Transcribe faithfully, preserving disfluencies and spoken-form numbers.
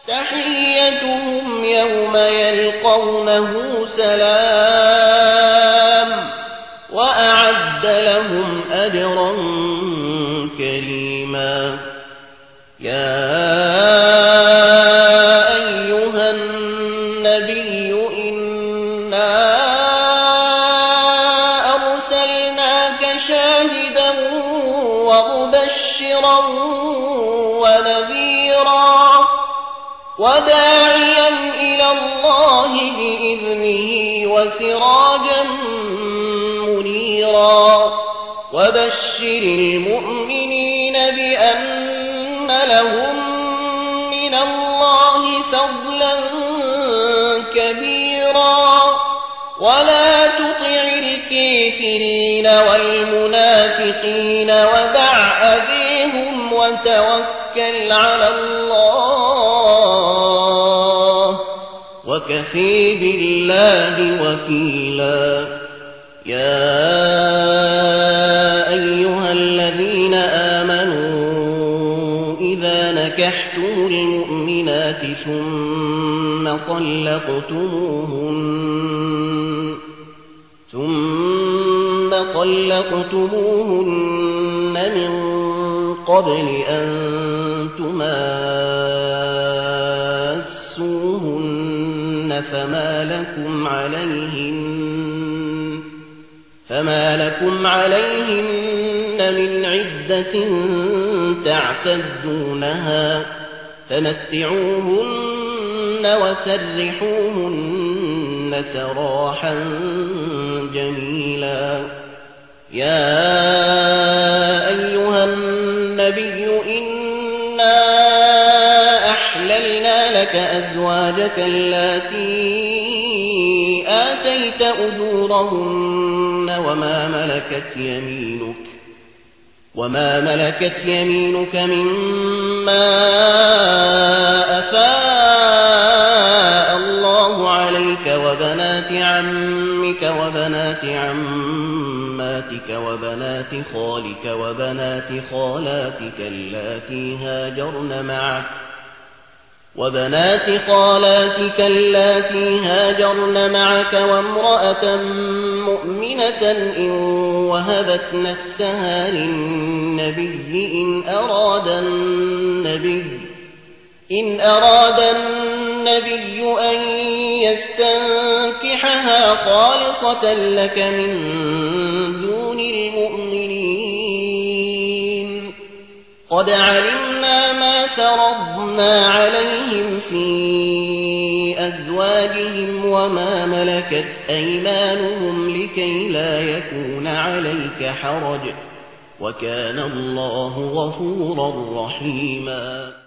تحيتهم يوم يلقونه سلام وأعد لهم أجرا كريما. يا أيها النبي إنا أرسلناك شاهدا ومبشرا ونذيرا وداعيا إلى الله بإذنه وسراجا منيرا وبشر المؤمنين بأن لهم من الله فضلا كبيرا ولا تطع الكافرين والمنافقين ودع أذيهم وتوكل على الله وكفى بالله وكيلا. يا أيها الذين آمنوا إذا نكحتم المؤمنات ثم طلقتموهن ثم طلقتموهن من قبل أن تماسوهن فما لكم عليهن فما لكم عليهن من عدة تعتدونها فمتعوهن وسرحوهن سراحا جميلا. يا أيها النبي إنا أحللنا لك أزواجك اللاتي آتيت أجورهن وما ملكت يمينك وما ملكت يمينك مما أفاء الله عليك وبنات عمك وبنات عماتك وبنات خالك وبنات خالاتك اللاتي هاجرن معك وبنات خالاتك اللاتي هاجرن معك وامرأة مؤمنة إن وهبت نفسها للنبي إن أراد النبي إن أراد النبي أن يستنكحها خالصة لك من دون المؤمنين. قد علمنا ما فرضنا عليهم في أزواجهم وما ملكت أيمانهم لكي لا يكون عليك حرج وكان الله غفورا رحيما.